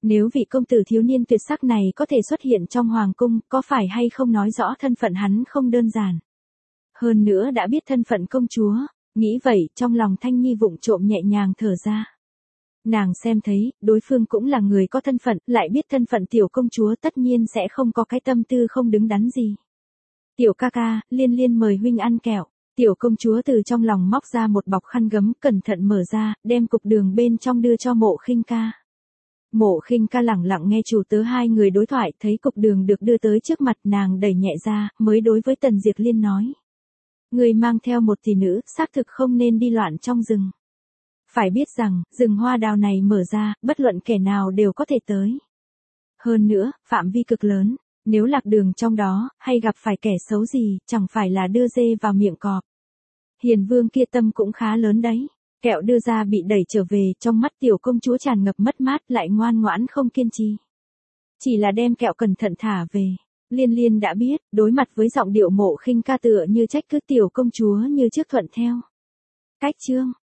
Nếu vị công tử thiếu niên tuyệt sắc này có thể xuất hiện trong hoàng cung, có phải hay không nói rõ thân phận hắn không đơn giản. Hơn nữa đã biết thân phận công chúa, nghĩ vậy trong lòng Thanh Nhi vụng trộm nhẹ nhàng thở ra. Nàng xem thấy, đối phương cũng là người có thân phận, lại biết thân phận tiểu công chúa tất nhiên sẽ không có cái tâm tư không đứng đắn gì. Tiểu ca ca, Liên Liên mời huynh ăn kẹo. Tiểu công chúa từ trong lòng móc ra một bọc khăn gấm, cẩn thận mở ra, đem cục đường bên trong đưa cho Mộ Khinh Ca. Mộ Khinh Ca lẳng lặng nghe chủ tớ hai người đối thoại, thấy cục đường được đưa tới trước mặt nàng đẩy nhẹ ra, mới đối với Tần Diệp Liên nói. Người mang theo một tỷ nữ, xác thực không nên đi loạn trong rừng. Phải biết rằng, rừng hoa đào này mở ra, bất luận kẻ nào đều có thể tới. Hơn nữa, phạm vi cực lớn, nếu lạc đường trong đó, hay gặp phải kẻ xấu gì, chẳng phải là đưa dê vào miệng cọp. Hiền vương kia tâm cũng khá lớn đấy. Kẹo đưa ra bị đẩy trở về, trong mắt tiểu công chúa tràn ngập mất mát, lại ngoan ngoãn không kiên trì. Chỉ là đem kẹo cẩn thận thả về. Liên Liên đã biết, đối mặt với giọng điệu Mộ Khinh Ca tựa như trách cứ tiểu công chúa như trước thuận theo. Cách chương